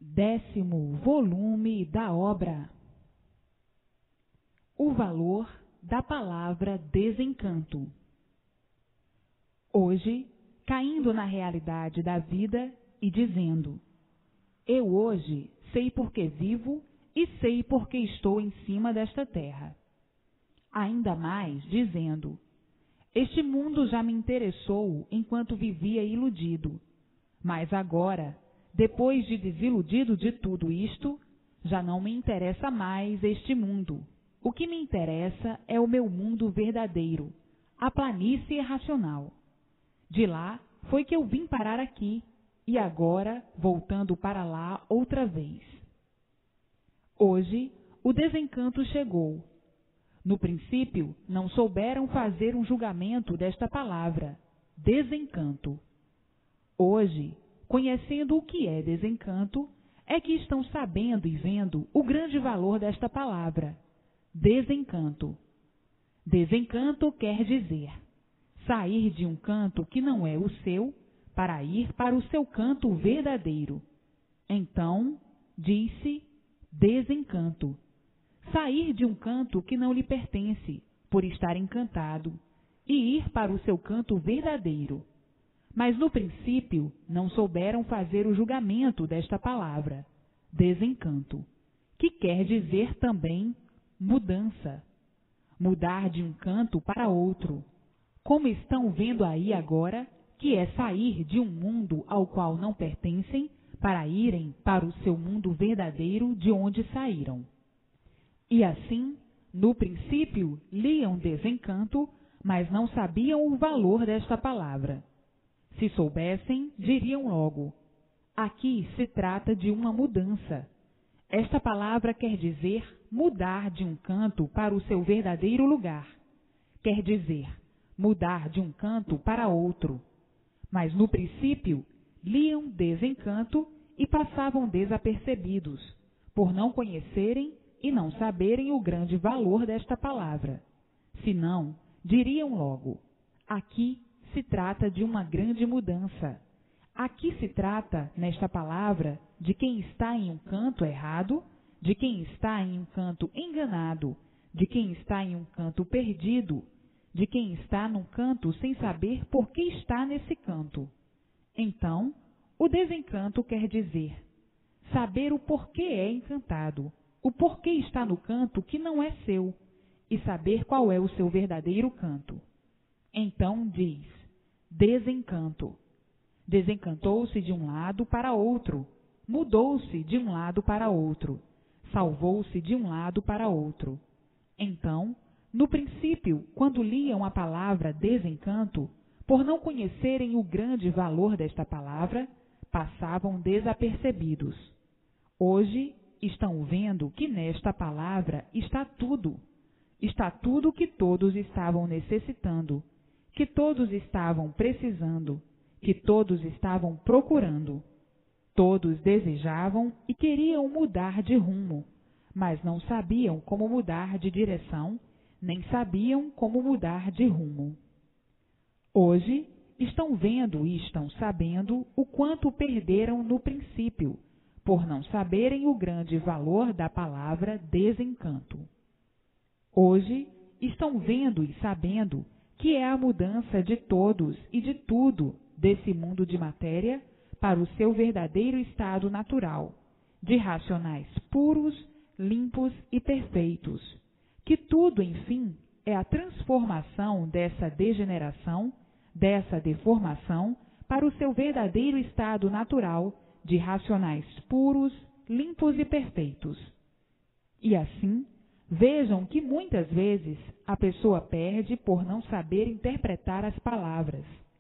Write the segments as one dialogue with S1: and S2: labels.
S1: 10º volume da obra. O valor da palavra desencanto. Hoje, caindo na realidade da vida e dizendo: eu hoje sei porque vivo e sei porque estou em cima desta terra. Ainda mais dizendo: este mundo já me interessou enquanto vivia iludido, mas agora, depois de desiludido de tudo isto, já não me interessa mais este mundo. O que me interessa é o meu mundo verdadeiro, a planície racional. De lá foi que eu vim parar aqui, e agora voltando para lá outra vez. Hoje, o desencanto chegou. No princípio, não souberam fazer um julgamento desta palavra, desencanto. Hoje, conhecendo o que é desencanto, é que estão sabendo e vendo o grande valor desta palavra, desencanto. Desencanto quer dizer sair de um canto que não é o seu para ir para o seu canto verdadeiro. Então, diz-se desencanto. Sair de um canto que não lhe pertence, por estar encantado, e ir para o seu canto verdadeiro. Mas no princípio não souberam fazer o julgamento desta palavra, desencanto, que quer dizer também mudança. Mudar de um canto para outro. Como estão vendo aí agora, que é sair de um mundo ao qual não pertencem para irem para o seu mundo verdadeiro de onde saíram. E assim, no princípio, liam desencanto, mas não sabiam o valor desta palavra. Se soubessem, diriam logo: aqui se trata de uma mudança. Esta palavra quer dizer mudar de um canto para o seu verdadeiro lugar. Quer dizer mudar de um canto para outro. Mas no princípio, liam desencanto e passavam desapercebidos, por não conhecerem e não saberem o grande valor desta palavra. Senão, diriam logo: aqui se trata de uma grande mudança. Aqui se trata, nesta palavra, de quem está em um canto errado, de quem está em um canto enganado, de quem está em um canto perdido, de quem está num canto sem saber por que está nesse canto. Então, o desencanto quer dizer saber o porquê é encantado, o porquê está no canto que não é seu, e saber qual é o seu verdadeiro canto. Então diz: desencanto. Desencantou-se de um lado para outro, mudou-se de um lado para outro, salvou-se de um lado para outro. Então, no princípio, quando liam a palavra desencanto, por não conhecerem o grande valor desta palavra, passavam desapercebidos. Hoje, estão vendo que nesta palavra está tudo. Está tudo que todos estavam necessitando, que todos estavam precisando, que todos estavam procurando. Todos desejavam e queriam mudar de rumo, mas não sabiam como mudar de direção, nem sabiam como mudar de rumo. Hoje, estão vendo e estão sabendo o quanto perderam no princípio, por não saberem o grande valor da palavra desencanto. Hoje, estão vendo e sabendo que é a mudança de todos e de tudo desse mundo de matéria para o seu verdadeiro estado natural, de racionais puros, limpos e perfeitos, que tudo, enfim, é a transformação dessa degeneração, dessa deformação, para o seu verdadeiro estado natural, de racionais puros, limpos e perfeitos. E assim, vejam que muitas vezes a pessoa perde por não saber interpretar as palavras.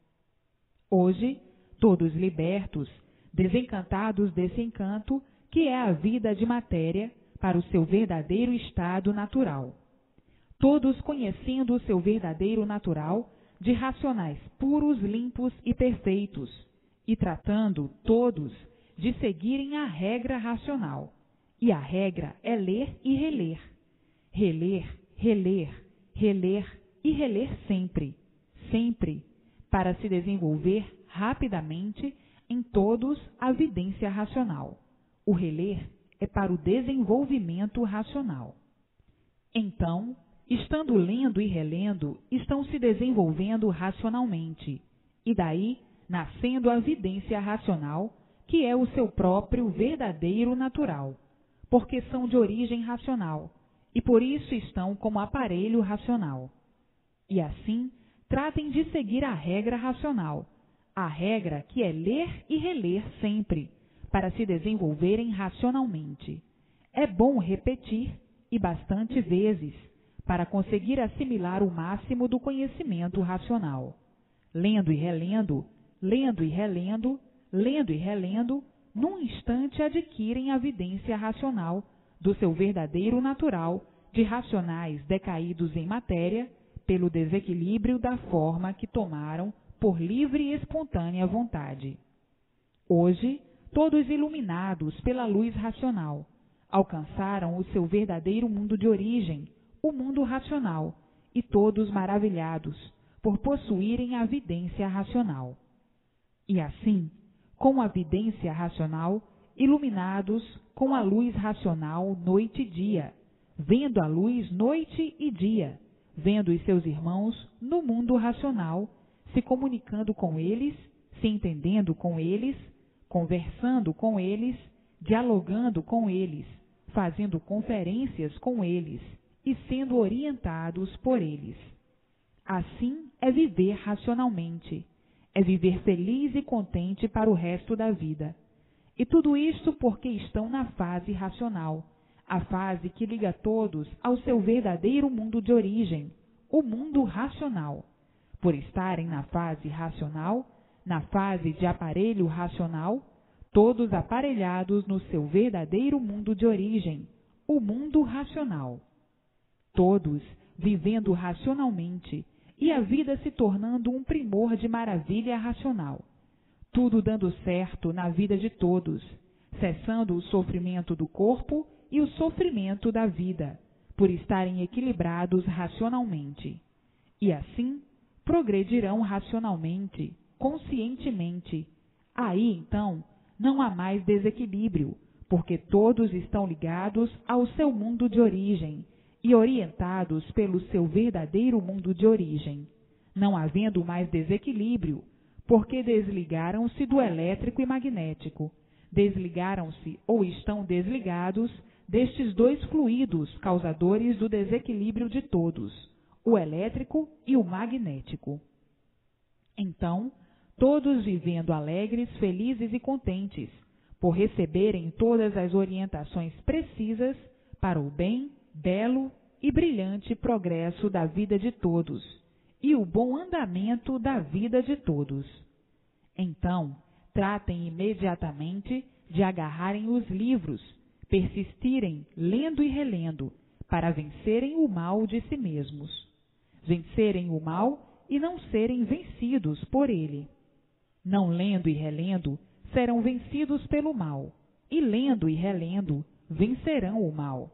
S1: Hoje, todos libertos, desencantados desse encanto, que é a vida de matéria, para o seu verdadeiro estado natural. Todos conhecendo o seu verdadeiro natural, de racionais puros, limpos e perfeitos, e tratando todos de seguirem a regra racional. E a regra é ler e reler. Reler, reler, reler e reler sempre, sempre, para se desenvolver rapidamente em todos a vidência racional, O reler é para o desenvolvimento racional. Então, estando lendo e relendo, estão se desenvolvendo racionalmente, e daí nascendo a vidência racional, que é o seu próprio verdadeiro natural, porque são de origem racional, e por isso estão como aparelho racional. E assim, tratem de seguir a regra racional, a regra que é ler e reler sempre, para se desenvolverem racionalmente. É bom repetir, e bastante vezes, para conseguir assimilar o máximo do conhecimento racional. Lendo e relendo, lendo e relendo, lendo e relendo, num instante adquirem a vidência racional do seu verdadeiro natural de racionais decaídos em matéria pelo desequilíbrio da forma que tomaram por livre e espontânea vontade. Hoje, todos iluminados pela luz racional, alcançaram o seu verdadeiro mundo de origem, o mundo racional, e todos maravilhados por possuírem a vidência racional. E assim, com a vidência racional, iluminados com a luz racional noite e dia, vendo a luz noite e dia, vendo os seus irmãos no mundo racional, se comunicando com eles, se entendendo com eles, conversando com eles, dialogando com eles, fazendo conferências com eles e sendo orientados por eles. Assim é viver racionalmente, é viver feliz e contente para o resto da vida. E tudo isto porque estão na fase racional, a fase que liga todos ao seu verdadeiro mundo de origem, o mundo racional. Por estarem na fase racional, na fase de aparelho racional, todos aparelhados no seu verdadeiro mundo de origem, o mundo racional. Todos vivendo racionalmente e a vida se tornando um primor de maravilha racional. Tudo dando certo na vida de todos, cessando o sofrimento do corpo e o sofrimento da vida, por estarem equilibrados racionalmente. E assim, progredirão racionalmente, conscientemente. Aí, então, não há mais desequilíbrio, porque todos estão ligados ao seu mundo de origem e orientados pelo seu verdadeiro mundo de origem, não havendo mais desequilíbrio, porque desligaram-se do elétrico e magnético, desligaram-se ou estão desligados destes dois fluidos causadores do desequilíbrio de todos, o elétrico e o magnético. Então, todos vivendo alegres, felizes e contentes, por receberem todas as orientações precisas para o bem, belo e brilhante progresso da vida de todos e o bom andamento da vida de todos. Então, tratem imediatamente de agarrarem os livros, persistirem lendo e relendo, para vencerem o mal de si mesmos. Vencerem o mal e não serem vencidos por ele. Não lendo e relendo, serão vencidos pelo mal, e lendo e relendo, vencerão o mal.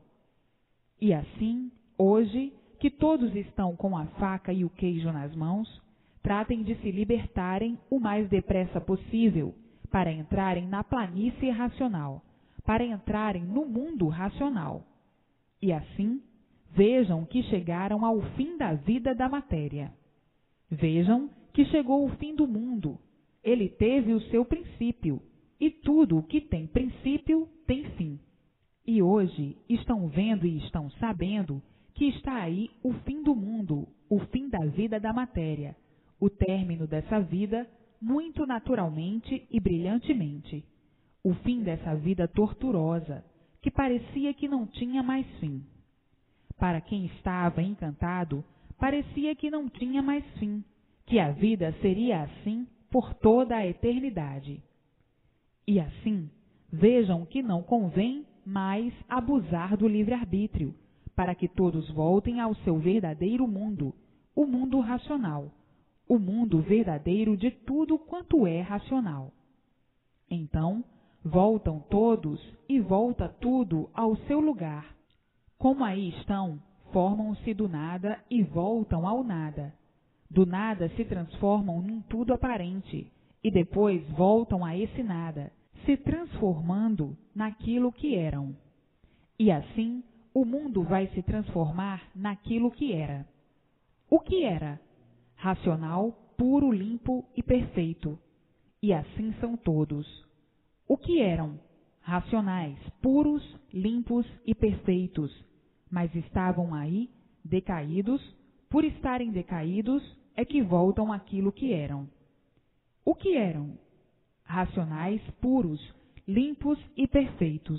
S1: E assim, hoje, que todos estão com a faca e o queijo nas mãos, tratem de se libertarem o mais depressa possível, para entrarem na planície racional, para entrarem no mundo racional. E assim, vejam que chegaram ao fim da vida da matéria. Vejam que chegou o fim do mundo. Ele teve o seu princípio, e tudo o que tem princípio tem fim. E hoje estão vendo e estão sabendo que está aí o fim do mundo, o fim da vida da matéria, o término dessa vida muito naturalmente e brilhantemente, o fim dessa vida torturosa, que parecia que não tinha mais fim. Para quem estava encantado, parecia que não tinha mais fim, que a vida seria assim por toda a eternidade. E assim, vejam que não convém mais abusar do livre-arbítrio, para que todos voltem ao seu verdadeiro mundo, o mundo racional, o mundo verdadeiro de tudo quanto é racional. Então, voltam todos e volta tudo ao seu lugar. Como aí estão, formam-se do nada e voltam ao nada. Do nada se transformam num tudo aparente, e depois voltam a esse nada, se transformando naquilo que eram. E assim, o mundo vai se transformar naquilo que era. O que era? Racional, puro, limpo e perfeito. E assim são todos. O que eram? Racionais, puros, limpos e perfeitos, mas estavam aí, decaídos. Por estarem decaídos, é que voltam àquilo que eram. O que eram? Racionais, puros, limpos e perfeitos.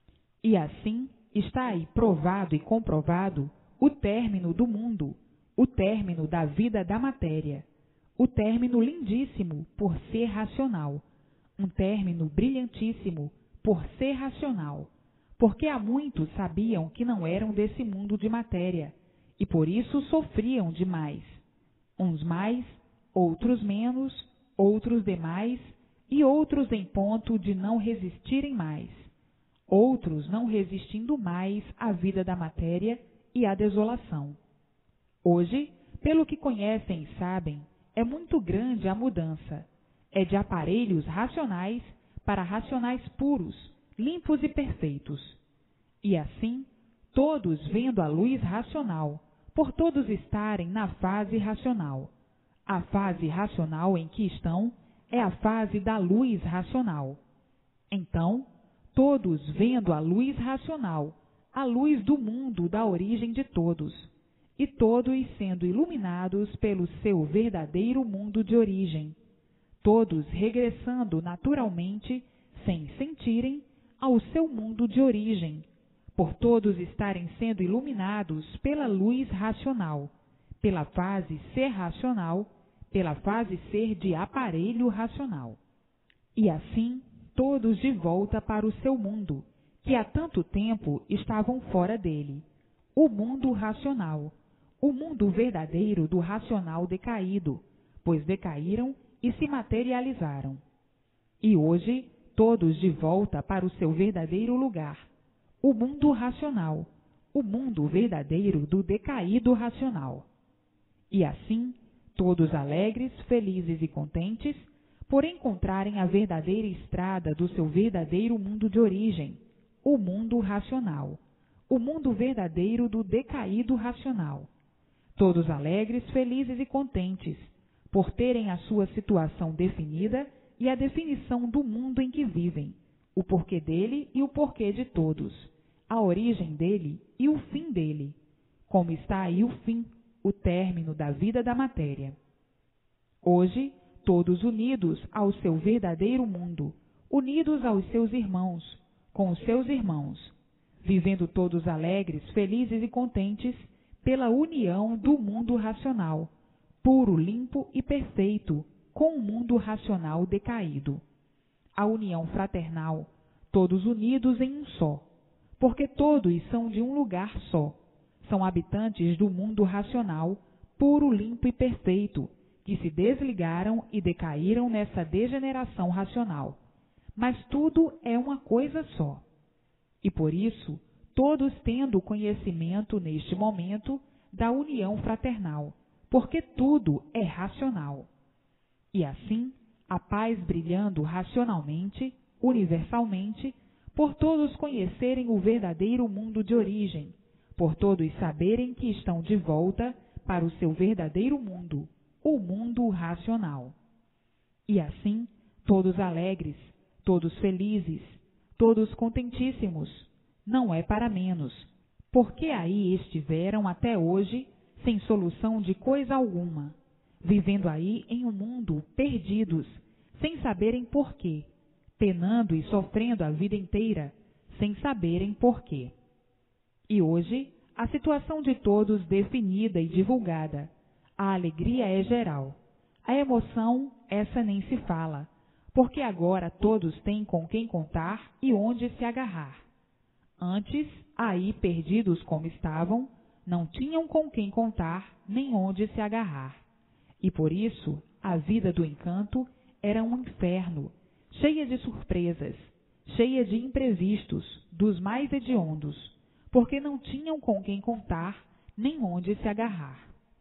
S1: E assim está aí provado e comprovado o término do mundo, o término da vida da matéria, o término lindíssimo por ser racional, um término brilhantíssimo por ser racional, porque há muitos sabiam que não eram desse mundo de matéria, e por isso sofriam demais. Uns mais, outros menos, outros demais, e outros em ponto de não resistirem mais. Outros não resistindo mais à vida da matéria e à desolação. Hoje, pelo que conhecem e sabem, é muito grande a mudança. É de aparelhos racionais para racionais puros, limpos e perfeitos. E assim, todos vendo a luz racional, por todos estarem na fase racional. A fase racional em que estão é a fase da luz racional. Então, todos vendo a luz racional, a luz do mundo da origem de todos, e todos sendo iluminados pelo seu verdadeiro mundo de origem, todos regressando naturalmente, sem sentirem, ao seu mundo de origem, por todos estarem sendo iluminados pela luz racional, pela fase ser racional, pela fase ser de aparelho racional. E assim, todos de volta para o seu mundo, que há tanto tempo estavam fora dele, o mundo racional, o mundo verdadeiro do racional decaído, pois decaíram e se materializaram. E hoje, todos de volta para o seu verdadeiro lugar, o mundo racional, o mundo verdadeiro do decaído racional. E assim, todos alegres, felizes e contentes, por encontrarem a verdadeira estrada do seu verdadeiro mundo de origem, o mundo racional, o mundo verdadeiro do decaído racional. Todos alegres, felizes e contentes, por terem a sua situação definida e a definição do mundo em que vivem, o porquê dele e o porquê de todos, a origem dele e o fim dele, como está aí o fim, o término da vida da matéria. Hoje, todos unidos ao seu verdadeiro mundo, unidos aos seus irmãos, com os seus irmãos, vivendo todos alegres, felizes e contentes pela união do mundo racional, puro, limpo e perfeito, com o mundo racional decaído. A união fraternal, todos unidos em um só, porque todos são de um lugar só, são habitantes do mundo racional, puro, limpo e perfeito, que se desligaram e decaíram nessa degeneração racional. Mas tudo é uma coisa só. E por isso, todos tendo conhecimento neste momento da união fraternal, porque tudo é racional. E assim, a paz brilhando racionalmente, universalmente, por todos conhecerem o verdadeiro mundo de origem, por todos saberem que estão de volta para o seu verdadeiro mundo, o mundo racional. E assim, todos alegres, todos felizes, todos contentíssimos, não é para menos, porque aí estiveram até hoje sem solução de coisa alguma, vivendo aí em um mundo perdidos, sem saberem porquê, penando e sofrendo a vida inteira, sem saberem porquê. E hoje, a situação de todos definida e divulgada, a alegria é geral, a emoção, essa nem se fala, porque agora todos têm com quem contar e onde se agarrar. Antes, aí perdidos como estavam, não tinham com quem contar nem onde se agarrar. E por isso, a vida do encanto era um inferno, cheia de surpresas, cheia de imprevistos, dos mais hediondos, porque não tinham com quem contar nem onde se agarrar.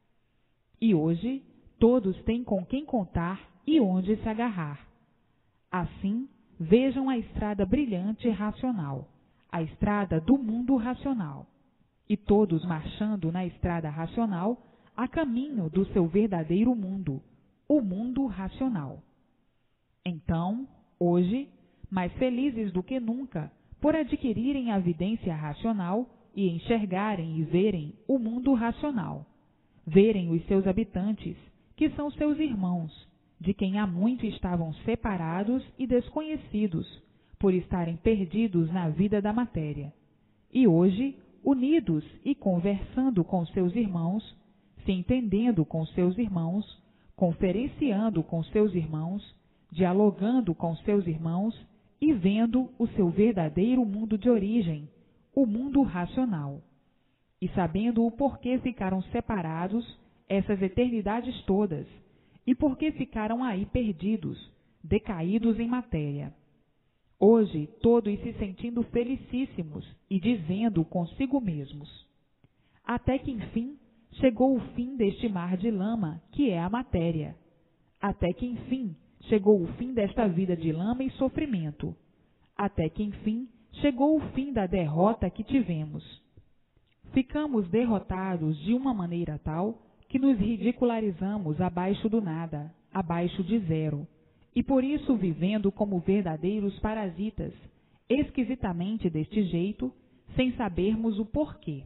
S1: E hoje, todos têm com quem contar e onde se agarrar. Assim, vejam a estrada brilhante e racional, a estrada do mundo racional, e todos marchando na estrada racional a caminho do seu verdadeiro mundo, o mundo racional. Então, hoje, mais felizes do que nunca, por adquirirem a vidência racional e enxergarem e verem o mundo racional, verem os seus habitantes, que são seus irmãos, de quem há muito estavam separados e desconhecidos, por estarem perdidos na vida da matéria, e hoje, unidos e conversando com seus irmãos, se entendendo com seus irmãos, conferenciando com seus irmãos, dialogando com seus irmãos e vendo o seu verdadeiro mundo de origem, o mundo racional, e sabendo o porquê ficaram separados essas eternidades todas, e porquê ficaram aí perdidos, decaídos em matéria. Hoje, todos se sentindo felicíssimos e dizendo consigo mesmos: até que enfim chegou o fim deste mar de lama que é a matéria. Até que enfim chegou o fim desta vida de lama e sofrimento. Até que enfim chegou o fim da derrota que tivemos. Ficamos derrotados de uma maneira tal que nos ridicularizamos abaixo do nada, abaixo de zero, e por isso vivendo como verdadeiros parasitas, esquisitamente deste jeito, sem sabermos o porquê.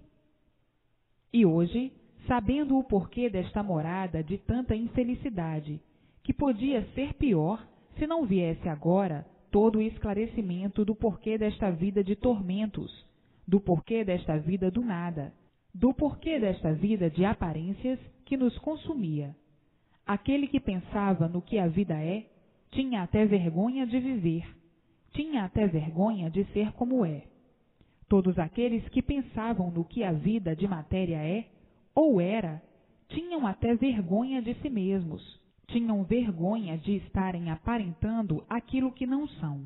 S1: E hoje, sabendo o porquê desta morada de tanta infelicidade, que podia ser pior se não viesse agora todo o esclarecimento do porquê desta vida de tormentos, do porquê desta vida do nada, do porquê desta vida de aparências que nos consumia. Aquele que pensava no que a vida é, tinha até vergonha de viver, tinha até vergonha de ser como é. Todos aqueles que pensavam no que a vida de matéria é, ou era, tinham até vergonha de si mesmos, tinham vergonha de estarem aparentando aquilo que não são.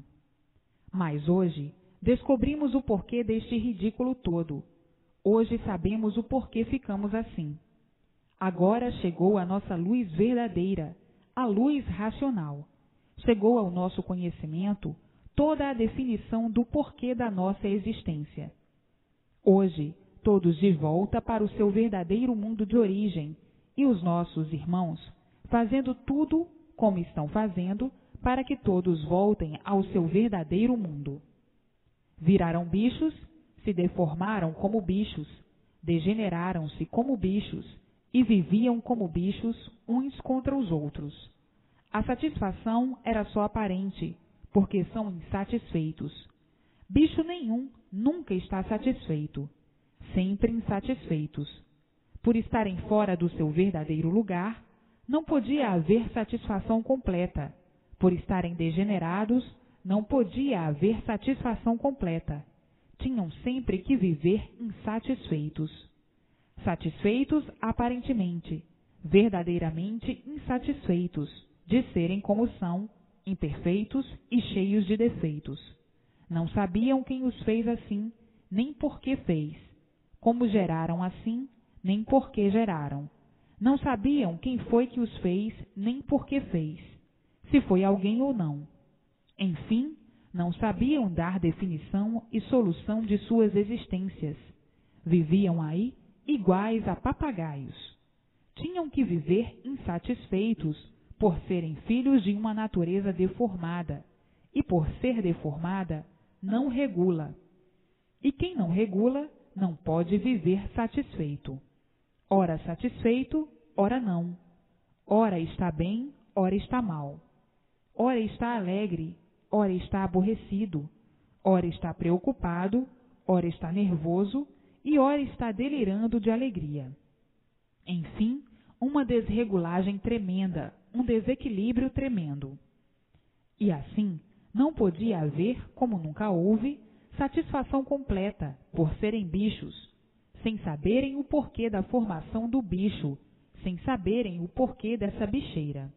S1: Mas hoje descobrimos o porquê deste ridículo todo. Hoje sabemos o porquê ficamos assim. Agora chegou a nossa luz verdadeira, a luz racional. Chegou ao nosso conhecimento toda a definição do porquê da nossa existência. Hoje, todos de volta para o seu verdadeiro mundo de origem, e os nossos irmãos fazendo tudo como estão fazendo para que todos voltem ao seu verdadeiro mundo. Viraram bichos, se deformaram como bichos, degeneraram-se como bichos e viviam como bichos uns contra os outros. A satisfação era só aparente, porque são insatisfeitos. Bicho nenhum nunca está satisfeito, sempre insatisfeitos. Por estarem fora do seu verdadeiro lugar, não podia haver satisfação completa. Por estarem degenerados, não podia haver satisfação completa. Tinham sempre que viver insatisfeitos. Satisfeitos aparentemente, verdadeiramente insatisfeitos, de serem como são, imperfeitos e cheios de defeitos. Não sabiam quem os fez assim, nem por que fez, como geraram assim, nem por que geraram. Não sabiam quem foi que os fez, nem por que fez, se foi alguém ou não. Enfim, não sabiam dar definição e solução de suas existências. Viviam aí iguais a papagaios. Tinham que viver insatisfeitos por serem filhos de uma natureza deformada, e por ser deformada, não regula. E quem não regula, não pode viver satisfeito. Ora satisfeito, ora não. Ora está bem, ora está mal. Ora está alegre, ora está aborrecido. Ora está preocupado, ora está nervoso e ora está delirando de alegria. Enfim, uma desregulagem tremenda, um desequilíbrio tremendo. E assim, não podia haver, como nunca houve, satisfação completa, por serem bichos, sem saberem o porquê da formação do bicho, sem saberem o porquê dessa bicheira.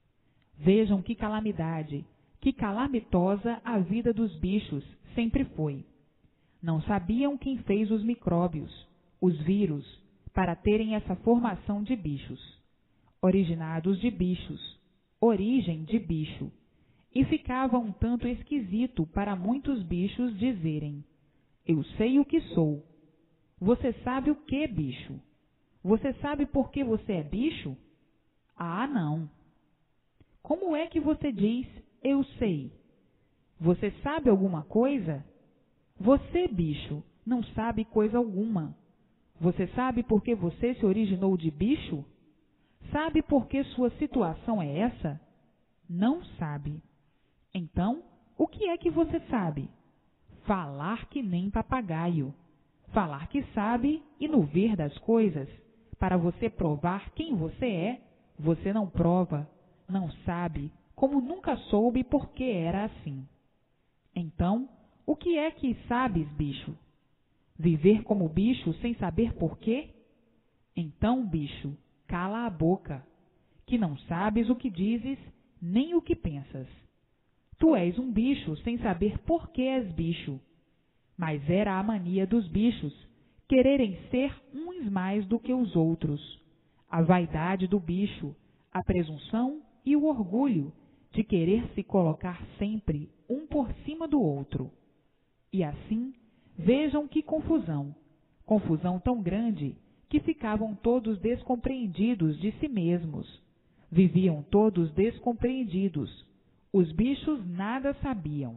S1: Vejam que calamidade, que calamitosa a vida dos bichos sempre foi. Não sabiam quem fez os micróbios, os vírus, para terem essa formação de bichos. Originados de bichos, origem de bicho. e ficava um tanto esquisito para muitos bichos dizerem: eu sei o que sou. Você sabe o que, bicho? Você sabe por que você é bicho? Ah, não. Como é que você diz eu sei? Você sabe alguma coisa? Você, bicho, não sabe coisa alguma. Você sabe por que você se originou de bicho? Sabe por que sua situação é essa? Não sabe. Então, o que é que você sabe? Falar que nem papagaio. Falar que sabe e no ver das coisas. Para você provar quem você é, você não prova, não sabe, como nunca soube por que era assim. Então, o que é que sabes, bicho? Viver como bicho sem saber por quê? Então, bicho, cala a boca, que não sabes o que dizes nem o que pensas. Tu és um bicho sem saber por que és bicho. Mas era a mania dos bichos, quererem ser uns mais do que os outros. A vaidade do bicho, a presunção e o orgulho de querer se colocar sempre um por cima do outro. E assim, vejam que confusão, confusão tão grande que ficavam todos descompreendidos de si mesmos. Viviam todos descompreendidos. Os bichos nada sabiam.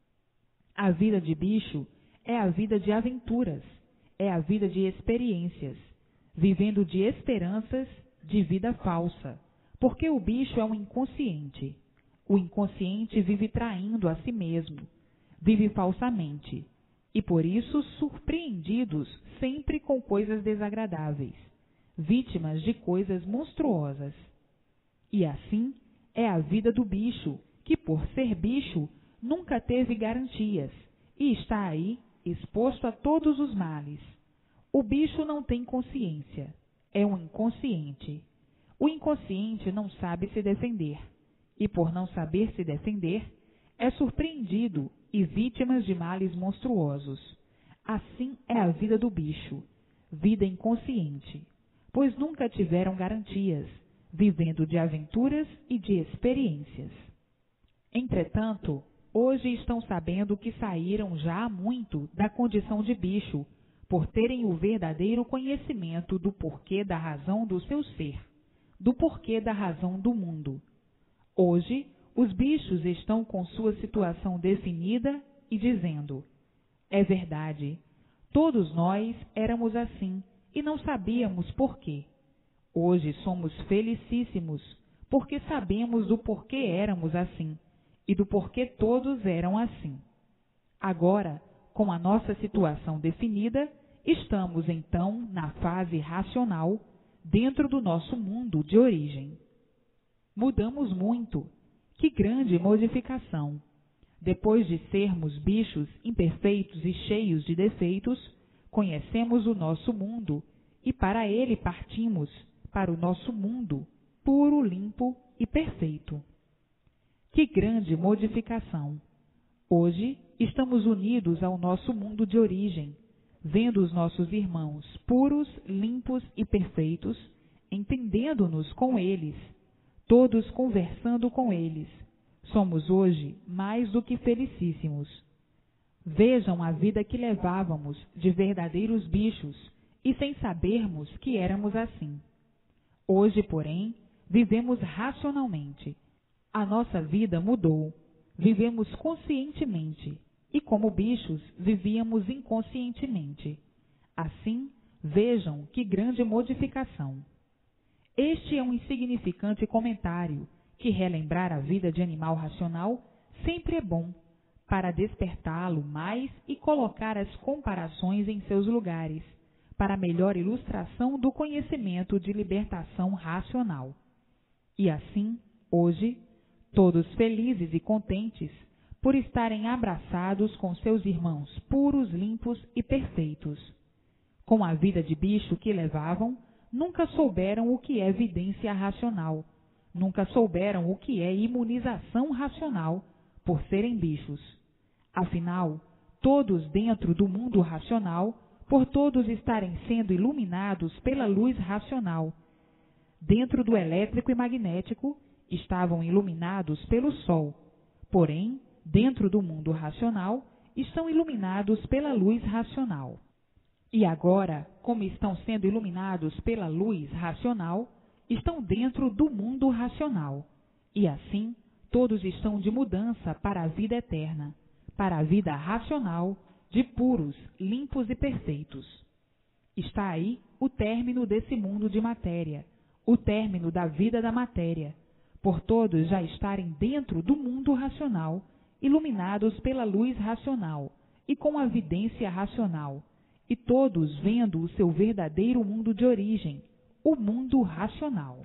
S1: A vida de bicho é a vida de aventuras, é a vida de experiências, vivendo de esperanças de vida falsa, porque o bicho é um inconsciente. O inconsciente vive traindo a si mesmo, vive falsamente, e por isso surpreendidos sempre com coisas desagradáveis, vítimas de coisas monstruosas. E assim é a vida do bicho, que por ser bicho nunca teve garantias e está aí exposto a todos os males. O bicho não tem consciência, é um inconsciente. O inconsciente não sabe se defender, e por não saber se defender, é surpreendido e vítima de males monstruosos. Assim é a vida do bicho, vida inconsciente, pois nunca tiveram garantias, vivendo de aventuras e de experiências. Entretanto, hoje estão sabendo que saíram já há muito da condição de bicho, por terem o verdadeiro conhecimento do porquê da razão do seu ser, do porquê da razão do mundo. Hoje, os bichos estão com sua situação definida e dizendo: é verdade, todos nós éramos assim e não sabíamos porquê. Hoje somos felicíssimos, porque sabemos do porquê éramos assim e do porquê todos eram assim. Agora, com a nossa situação definida, estamos então na fase racional, dentro do nosso mundo de origem. Mudamos muito. Que grande modificação! Depois de sermos bichos imperfeitos e cheios de defeitos, conhecemos o nosso mundo e para ele partimos, para o nosso mundo, puro, limpo e perfeito. Que grande modificação! Hoje estamos unidos ao nosso mundo de origem, vendo os nossos irmãos puros, limpos e perfeitos, entendendo-nos com eles, todos conversando com eles. Somos hoje mais do que felicíssimos. Vejam a vida que levávamos de verdadeiros bichos e sem sabermos que éramos assim. Hoje, porém, vivemos racionalmente. A nossa vida mudou. Vivemos conscientemente e, como bichos, vivíamos inconscientemente. Assim, vejam que grande modificação. Este é um insignificante comentário que relembrar a vida de animal racional sempre é bom, para despertá-lo mais e colocar as comparações em seus lugares, para melhor ilustração do conhecimento de libertação racional. E assim, hoje, todos felizes e contentes por estarem abraçados com seus irmãos puros, limpos e perfeitos. Com a vida de bicho que levavam, nunca souberam o que é vidência racional, nunca souberam o que é imunização racional, por serem bichos. Afinal, todos dentro do mundo racional, por todos estarem sendo iluminados pela luz racional, dentro do elétrico e magnético, estavam iluminados pelo sol, Porém, dentro do mundo racional, estão iluminados pela luz racional. E agora, como estão sendo iluminados pela luz racional, estão dentro do mundo racional. E assim, todos estão de mudança para a vida eterna, para a vida racional, de puros, limpos e perfeitos. Está aí o término desse mundo de matéria, o término da vida da matéria, por todos já estarem dentro do mundo racional, iluminados pela luz racional e com a vidência racional, e todos vendo o seu verdadeiro mundo de origem, o mundo racional.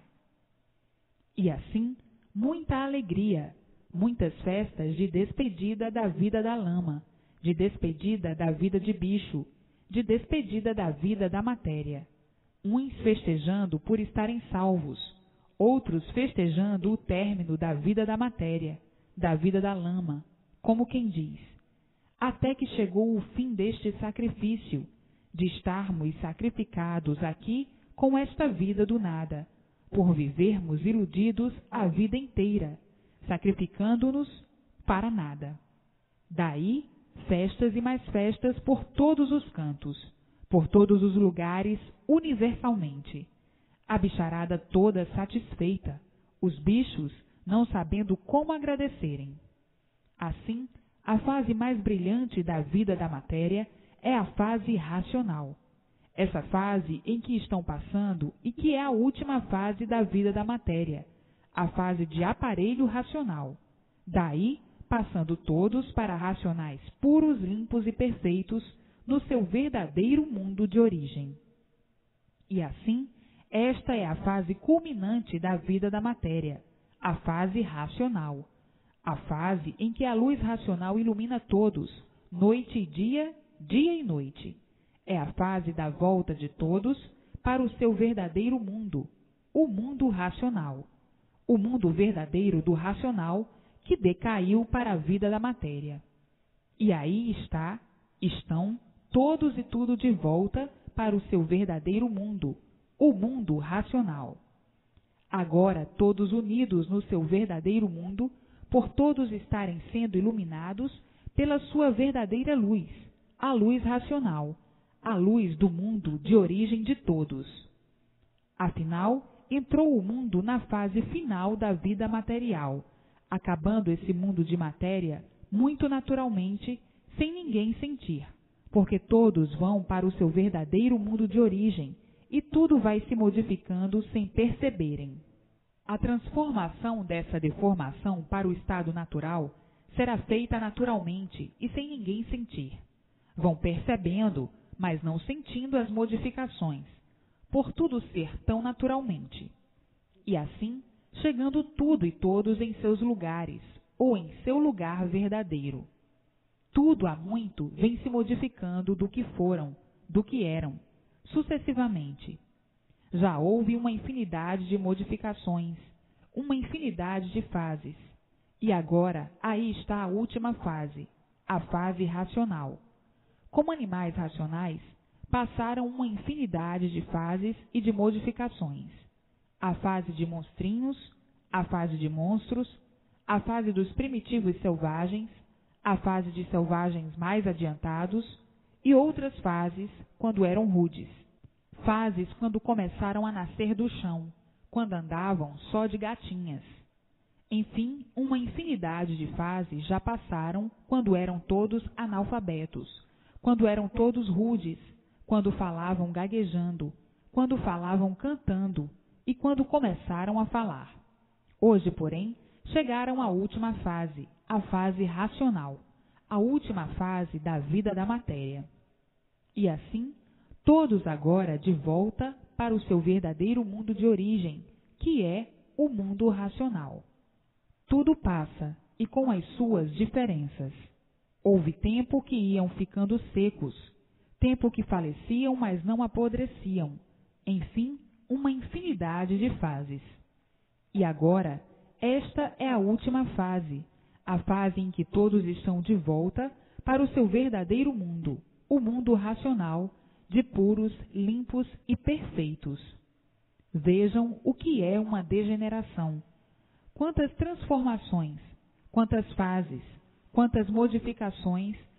S1: E assim, muita alegria, muitas festas de despedida da vida da lama, de despedida da vida de bicho, de despedida da vida da matéria. Uns festejando por estarem salvos, outros festejando o término da vida da matéria, da vida da lama, como quem diz, até que chegou o fim deste sacrifício, de estarmos sacrificados aqui com esta vida do nada, por vivermos iludidos a vida inteira, sacrificando-nos para nada. Daí, festas e mais festas por todos os cantos, por todos os lugares, universalmente. A bicharada toda satisfeita, os bichos não sabendo como agradecerem. Assim, a fase mais brilhante da vida da matéria é a fase racional. Essa fase em que estão passando e que é a última fase da vida da matéria, a fase de aparelho racional. Daí, passando todos para racionais puros, limpos e perfeitos no seu verdadeiro mundo de origem. E assim, esta é a fase culminante da vida da matéria, a fase racional, a fase em que a luz racional ilumina todos, noite e dia, dia e noite. É a fase da volta de todos para o seu verdadeiro mundo, o mundo racional, o mundo verdadeiro do racional que decaiu para a vida da matéria. E aí estão todos e tudo de volta para o seu verdadeiro mundo, o mundo racional. Agora todos unidos no seu verdadeiro mundo, por todos estarem sendo iluminados pela sua verdadeira luz, a luz racional, a luz do mundo de origem de todos. Afinal, entrou o mundo na fase final da vida material, acabando esse mundo de matéria muito naturalmente, sem ninguém sentir, porque todos vão para o seu verdadeiro mundo de origem e tudo vai se modificando sem perceberem. A transformação dessa deformação para o estado natural será feita naturalmente e sem ninguém sentir. Vão percebendo, mas não sentindo as modificações, por tudo ser tão naturalmente. E assim, chegando tudo e todos em seus lugares, ou em seu lugar verdadeiro. Tudo há muito vem se modificando do que foram, do que eram, sucessivamente. Já houve uma infinidade de modificações, uma infinidade de fases. E agora aí está a última fase, a fase racional. Como animais racionais, passaram uma infinidade de fases e de modificações. A fase de monstrinhos, a fase de monstros, a fase dos primitivos selvagens, a fase de selvagens mais adiantados e outras fases quando eram rudes. Fases quando começaram a nascer do chão, quando andavam só de gatinhas. Enfim, uma infinidade de fases já passaram quando eram todos analfabetos, quando eram todos rudes, quando falavam gaguejando, quando falavam cantando e quando começaram a falar. Hoje, porém, chegaram à última fase, a fase racional, a última fase da vida da matéria. E assim, todos agora de volta para o seu verdadeiro mundo de origem, que é o mundo racional. Tudo passa, e com as suas diferenças. Houve tempo que iam ficando secos, tempo que faleciam, mas não apodreciam. Enfim, uma infinidade de fases. E agora, esta é a última fase, a fase em que todos estão de volta para o seu verdadeiro mundo, o mundo racional, de puros, limpos e perfeitos. Vejam o que é uma degeneração. Quantas transformações, Quantas fases, quantas modificações